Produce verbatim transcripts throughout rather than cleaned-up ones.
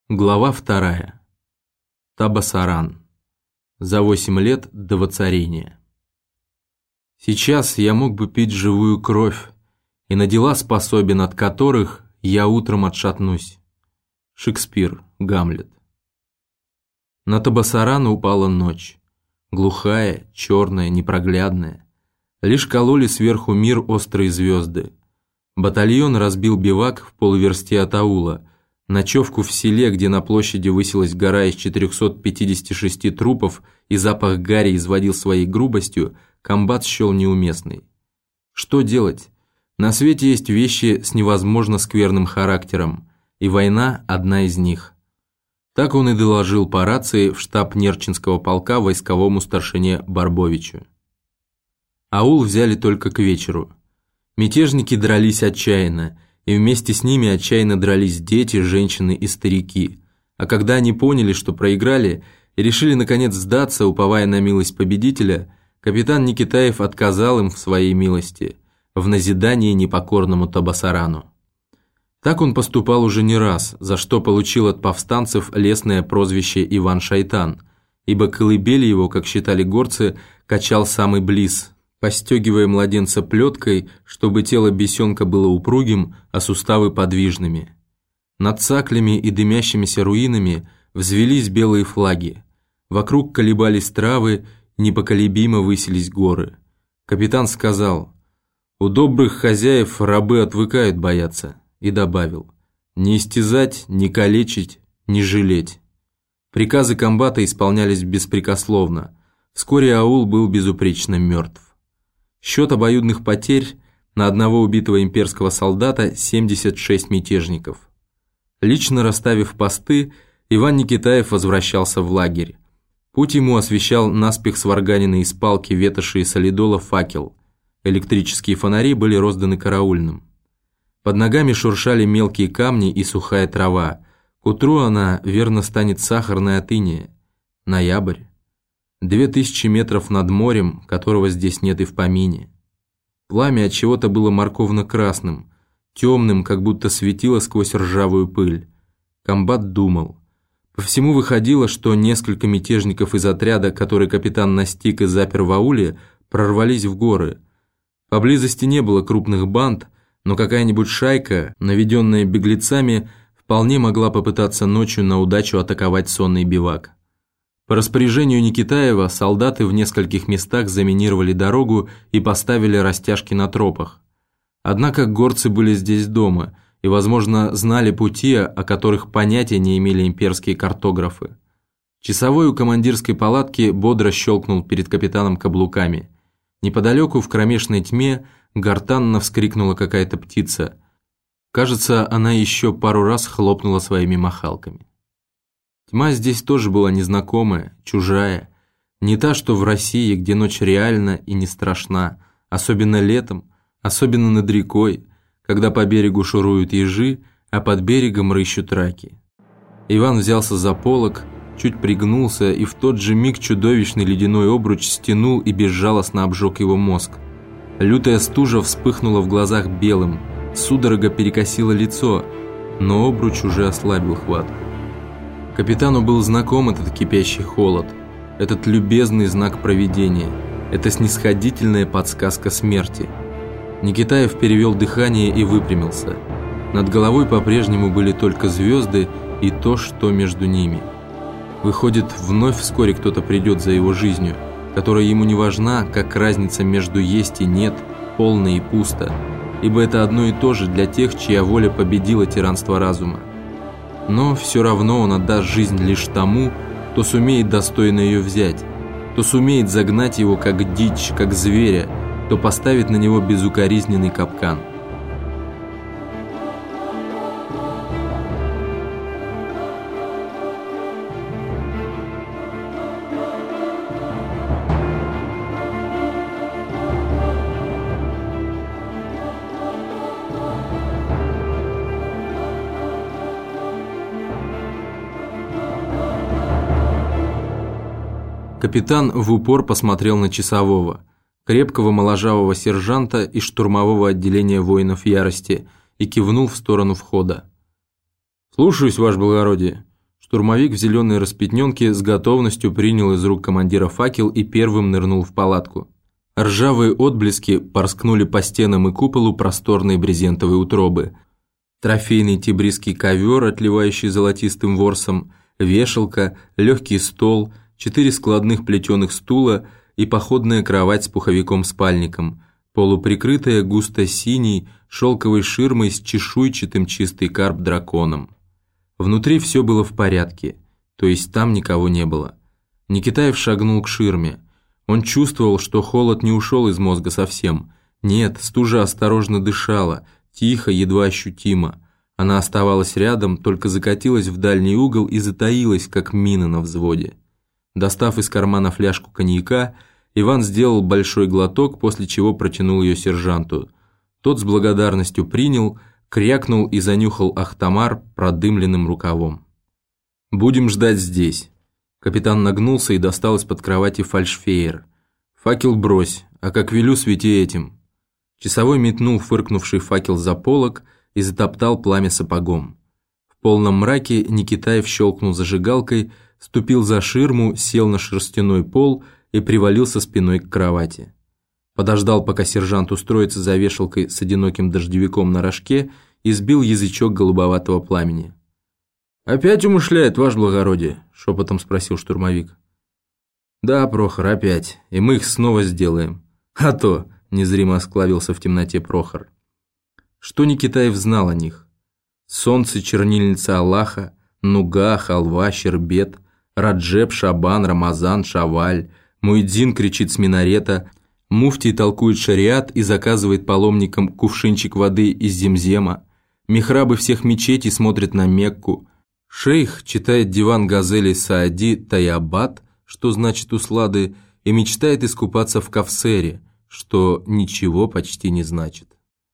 Глава вторая. Табасаран. За восемь лет до воцарения. Сейчас я мог бы пить живую кровь, и на дела способен, от которых я утром отшатнусь. Шекспир, Гамлет. На Табасаран упала ночь. Глухая, черная, непроглядная. Лишь кололи сверху мир острые звезды. Батальон разбил бивак в полуверсте от аула. Ночевку в селе, где на площади высилась гора из четырехсот пятидесяти шести трупов и запах гари изводил своей грубостью, комбат счел неуместный. Что делать? На свете есть вещи с невозможно скверным характером, и война – одна из них. Так он и доложил по рации в штаб Нерчинского полка войсковому старшине Барбовичу. Аул взяли только к вечеру. Мятежники дрались отчаянно, и вместе с ними отчаянно дрались дети, женщины и старики. А когда они поняли, что проиграли, и решили наконец сдаться, уповая на милость победителя, капитан Никитаев отказал им в своей милости, в назидании непокорному Табасарану. Так он поступал уже не раз, за что получил от повстанцев лестное прозвище Иван Шайтан, ибо колыбель его, как считали горцы, качал самый близ, постегивая младенца плеткой, чтобы тело бесенка было упругим, а суставы подвижными. Над цаклями и дымящимися руинами взвелись белые флаги. Вокруг колебались травы, непоколебимо высились горы. Капитан сказал: «У добрых хозяев рабы отвыкают бояться», и добавил: «Не истязать, не калечить, не жалеть». Приказы комбата исполнялись беспрекословно. Вскоре аул был безупречно мертв. Счет обоюдных потерь: на одного убитого имперского солдата семьдесят шесть мятежников. Лично расставив посты, Иван Никитаев возвращался в лагерь. Путь ему освещал наспех сварганенный из палки, ветоши и солидола факел. Электрические фонари были розданы караульным. Под ногами шуршали мелкие камни и сухая трава. К утру она верно станет сахарной от инея. Ноябрь. Две тысячи метров над морем, которого здесь нет и в помине. Пламя от чего-то было морковно-красным, темным, как будто светило сквозь ржавую пыль. Комбат думал. По всему выходило, что несколько мятежников из отряда, который капитан настиг и запер в ауле, прорвались в горы. Поблизости не было крупных банд, но какая-нибудь шайка, наведенная беглецами, вполне могла попытаться ночью на удачу атаковать сонный бивак. По распоряжению Никитаева солдаты в нескольких местах заминировали дорогу и поставили растяжки на тропах. Однако горцы были здесь дома и, возможно, знали пути, о которых понятия не имели имперские картографы. Часовой у командирской палатки бодро щелкнул перед капитаном каблуками. Неподалеку в кромешной тьме гортанно вскрикнула какая-то птица. Кажется, она еще пару раз хлопнула своими махалками. Тьма здесь тоже была незнакомая, чужая, не та, что в России, где ночь реальна и не страшна, особенно летом, особенно над рекой, когда по берегу шуруют ежи, а под берегом рыщут раки. Иван взялся за полог, чуть пригнулся, и в тот же миг чудовищный ледяной обруч стянул и безжалостно обжег его мозг. Лютая стужа вспыхнула в глазах белым, судорога перекосила лицо, но обруч уже ослабил хватку. Капитану был знаком этот кипящий холод, этот любезный знак провидения, эта снисходительная подсказка смерти. Никитаев перевел дыхание и выпрямился. Над головой по-прежнему были только звезды и то, что между ними. Выходит, вновь вскоре кто-то придет за его жизнью, которая ему не важна, как разница между есть и нет, полно и пусто, ибо это одно и то же для тех, чья воля победила тиранство разума. Но все равно он отдаст жизнь лишь тому, кто сумеет достойно ее взять, кто сумеет загнать его как дичь, как зверя, кто поставит на него безукоризненный капкан. Капитан в упор посмотрел на часового, крепкого моложавого сержанта из штурмового отделения воинов ярости, и кивнул в сторону входа. «Слушаюсь, ваше благородие. Штурмовик в зеленой распятненке с готовностью принял из рук командира факел и первым нырнул в палатку. Ржавые отблески порскнули по стенам и куполу просторной брезентовой утробы. Трофейный тибрисский ковер, отливающий золотистым ворсом, вешалка, легкий стол, четыре складных плетеных стула и походная кровать с пуховиком-спальником, полуприкрытая густо-синей шелковой ширмой с чешуйчатым чистый карп драконом. Внутри все было в порядке, то есть там никого не было. Никитаев шагнул к ширме. Он чувствовал, что холод не ушел из мозга совсем. Нет, стужа осторожно дышала, тихо, едва ощутимо. Она оставалась рядом, только закатилась в дальний угол и затаилась, как мина на взводе. Достав из кармана фляжку коньяка, Иван сделал большой глоток, после чего протянул ее сержанту. Тот с благодарностью принял, крякнул и занюхал Ахтамар продымленным рукавом. «Будем ждать здесь». Капитан нагнулся и достал из-под кровати фальшфейер. «Факел брось, а как велю, свети этим». Часовой метнул фыркнувший факел за полог и затоптал пламя сапогом. В полном мраке Никитаев щелкнул зажигалкой, ступил за ширму, сел на шерстяной пол и привалился спиной к кровати. Подождал, пока сержант устроится за вешалкой с одиноким дождевиком на рожке и сбил язычок голубоватого пламени. «Опять умышляет, ваше благородие?» – шепотом спросил штурмовик. «Да, Прохор, опять, и мы их снова сделаем». «А то!» – незримо осклавился в темноте Прохор. Что Никитаев знал о них? Солнце, чернильница Аллаха, нуга, халва, щербет, Раджеб, Шабан, Рамазан, Шаваль, Муэдзин кричит с минарета, муфтий толкует шариат и заказывает паломникам кувшинчик воды из Земзема, михрабы всех мечетей смотрят на Мекку, шейх читает диван газели Саади Таябат, что значит услады, и мечтает искупаться в Кавсере, что ничего почти не значит.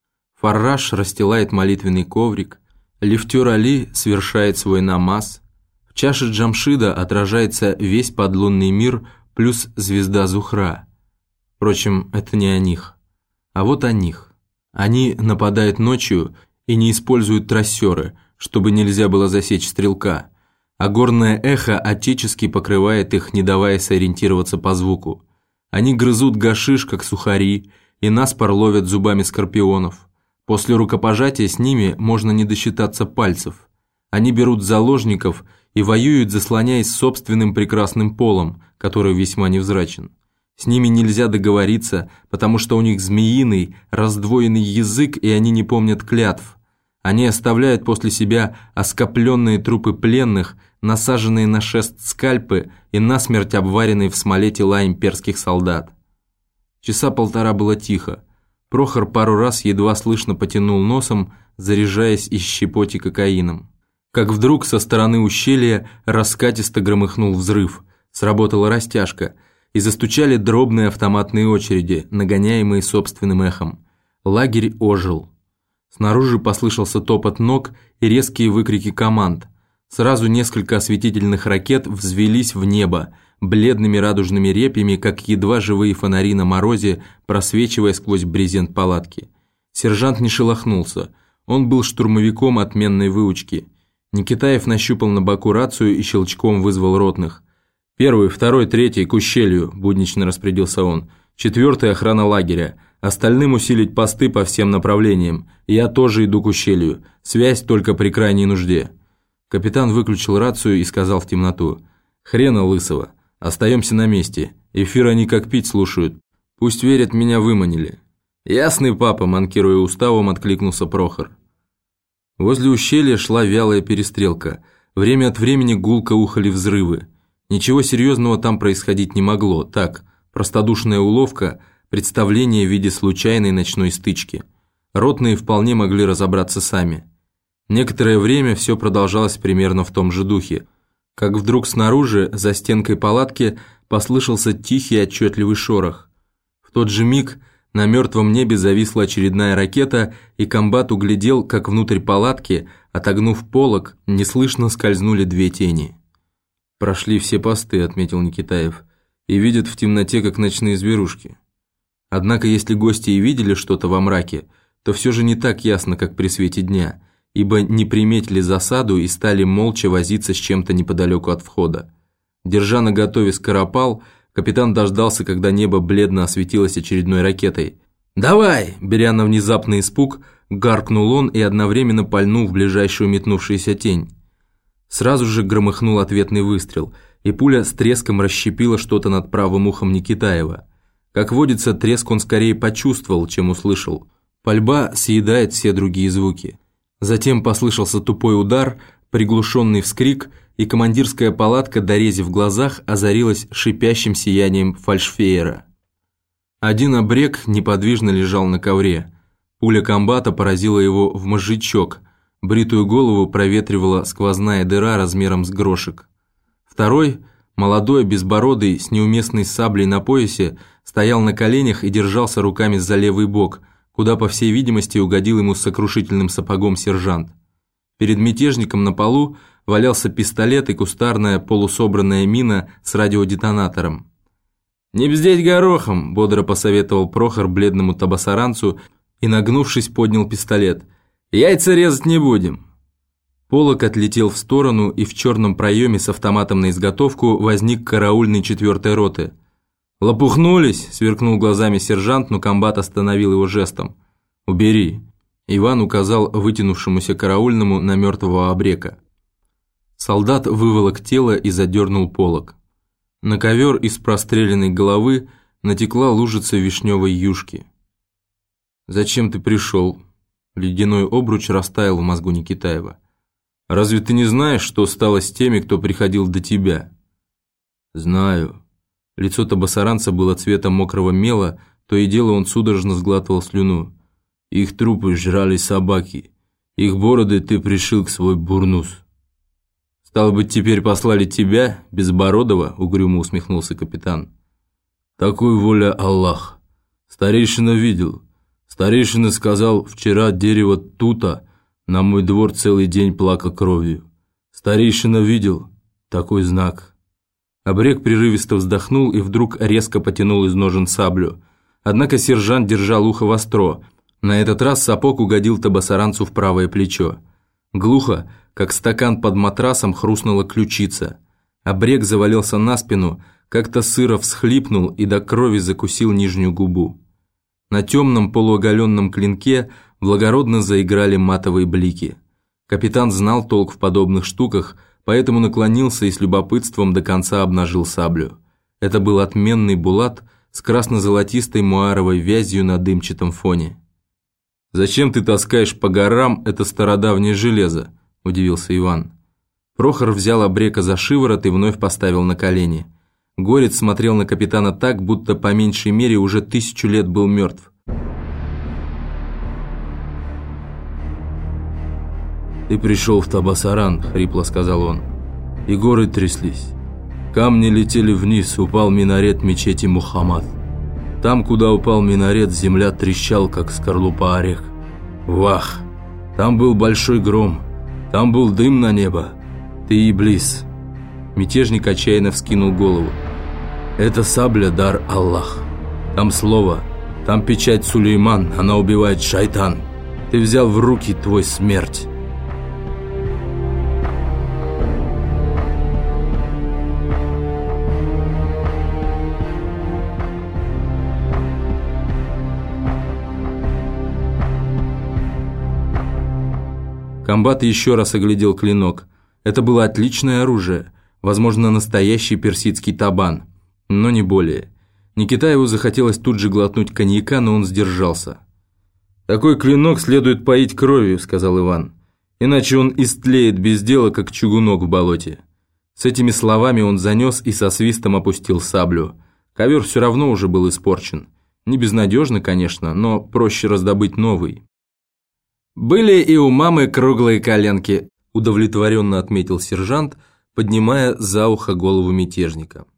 Фарраш расстилает молитвенный коврик, лифтер Али совершает свой намаз, в чаше Джамшида отражается весь подлунный мир плюс звезда Зухра. Впрочем, это не о них. А вот о них. Они нападают ночью и не используют трассеры, чтобы нельзя было засечь стрелка, а горное эхо отечески покрывает их, не давая сориентироваться по звуку. Они грызут гашиш, как сухари, и наспор ловят зубами скорпионов. После рукопожатия с ними можно не досчитаться пальцев. Они берут заложников и воюют, заслоняясь собственным прекрасным полом, который весьма невзрачен. С ними нельзя договориться, потому что у них змеиный, раздвоенный язык, и они не помнят клятв. Они оставляют после себя оскопленные трупы пленных, насаженные на шест скальпы и насмерть обваренные в смоле тела имперских солдат. Часа полтора было тихо. Прохор пару раз едва слышно потянул носом, заряжаясь из щепоти кокаином. Как вдруг со стороны ущелья раскатисто громыхнул взрыв, сработала растяжка, и застучали дробные автоматные очереди, нагоняемые собственным эхом. Лагерь ожил. Снаружи послышался топот ног и резкие выкрики команд. Сразу несколько осветительных ракет взвелись в небо, бледными радужными репьями, как едва живые фонари на морозе, просвечивая сквозь брезент палатки. Сержант не шелохнулся. Он был штурмовиком отменной выучки. Никитаев нащупал на боку рацию и щелчком вызвал ротных. «Первый, второй, третий, к ущелью», – буднично распорядился он. «Четвертый – охрана лагеря. Остальным усилить посты по всем направлениям. Я тоже иду к ущелью. Связь только при крайней нужде». Капитан выключил рацию и сказал в темноту. «Хрена лысого. Остаемся на месте. Эфир они как пить слушают. Пусть верят, меня выманили». «Ясный папа», – манкируя уставом, откликнулся Прохор. Возле ущелья шла вялая перестрелка. Время от времени гулко ухали взрывы. Ничего серьезного там происходить не могло. Так, простодушная уловка, представление в виде случайной ночной стычки. Ротные вполне могли разобраться сами. Некоторое время все продолжалось примерно в том же духе, как вдруг снаружи, за стенкой палатки, послышался тихий отчетливый шорох. В тот же миг на мертвом небе зависла очередная ракета, и комбат углядел, как внутрь палатки, отогнув полог, неслышно скользнули две тени. «Прошли все посты», — отметил Никитаев, «и видят в темноте, как ночные зверушки». Однако, если гости и видели что-то во мраке, то все же не так ясно, как при свете дня, ибо не приметили засаду и стали молча возиться с чем-то неподалеку от входа. Держа наготове скоропал, капитан дождался, когда небо бледно осветилось очередной ракетой. «Давай!» – беря на внезапный испуг, гаркнул он и одновременно пальнул в ближайшую метнувшуюся тень. Сразу же громыхнул ответный выстрел, и пуля с треском расщепила что-то над правым ухом Никитаева. Как водится, треск он скорее почувствовал, чем услышал. Пальба съедает все другие звуки. Затем послышался тупой удар, приглушенный вскрик, и командирская палатка, дорезив в глазах, озарилась шипящим сиянием фальшфейера. Один обрек неподвижно лежал на ковре. Пуля комбата поразила его в мозжечок, бритую голову проветривала сквозная дыра размером с грошек. Второй, молодой, безбородый, с неуместной саблей на поясе, стоял на коленях и держался руками за левый бок, куда, по всей видимости, угодил ему с сокрушительным сапогом сержант. Перед мятежником на полу валялся пистолет и кустарная полусобранная мина с радиодетонатором. «Не бздеть горохом!» – бодро посоветовал Прохор бледному табасаранцу и, нагнувшись, поднял пистолет. «Яйца резать не будем!» Полок отлетел в сторону, и в черном проеме с автоматом на изготовку возник караульный четвертой роты. «Лопухнулись!» – сверкнул глазами сержант, но комбат остановил его жестом. «Убери!» – Иван указал вытянувшемуся караульному на мертвого обрека. Солдат выволок тело и задернул полог. На ковер из простреленной головы натекла лужица вишневой юшки. «Зачем ты пришел?» Ледяной обруч растаял в мозгу Никитаева. «Разве ты не знаешь, что стало с теми, кто приходил до тебя?» «Знаю». Лицо табасаранца было цвета мокрого мела, то и дело он судорожно сглатывал слюну. «Их трупы жрали собаки. Их бороды ты пришил к свой бурнус». «Стало быть, теперь послали тебя, Безбородова?» – угрюмо усмехнулся капитан. «Такой воля Аллах. Старейшина видел. Старейшина сказал, вчера дерево тута на мой двор целый день плака кровью. Старейшина видел. Такой знак». Обрек прерывисто вздохнул и вдруг резко потянул из ножен саблю. Однако сержант держал ухо востро. На этот раз сапог угодил табасаранцу в правое плечо. Глухо, как стакан под матрасом, хрустнула ключица. Обрек завалился на спину, как-то сыро всхлипнул и до крови закусил нижнюю губу. На темном полуоголенном клинке благородно заиграли матовые блики. Капитан знал толк в подобных штуках, поэтому наклонился и с любопытством до конца обнажил саблю. Это был отменный булат с красно-золотистой муаровой вязью на дымчатом фоне. «Зачем ты таскаешь по горам это стародавнее железо?» – удивился Иван. Прохор взял обрека за шиворот и вновь поставил на колени. Горец смотрел на капитана так, будто по меньшей мере уже тысячу лет был мертв. «Ты пришел в Табасаран», – хрипло сказал он, – «и горы тряслись. Камни летели вниз, упал минарет мечети Мухаммад. Там, куда упал минарет, земля трещала, как скорлупа орех. Вах! Там был большой гром, там был дым на небо. Ты иблис». Мятежник отчаянно вскинул голову. «Это сабля, дар Аллах. Там слово, там печать Сулейман, она убивает шайтан. Ты взял в руки твой смерть». Комбат еще раз оглядел клинок. Это было отличное оружие, возможно, настоящий персидский табан, но не более. Никитаеву захотелось тут же глотнуть коньяка, но он сдержался. «Такой клинок следует поить кровью», — сказал Иван, «иначе он истлеет без дела, как чугунок в болоте». С этими словами он занес и со свистом опустил саблю. Ковер все равно уже был испорчен. Не безнадежно, конечно, но проще раздобыть новый. «Были и у мамы круглые коленки», – удовлетворенно отметил сержант, поднимая за ухо голову мятежника.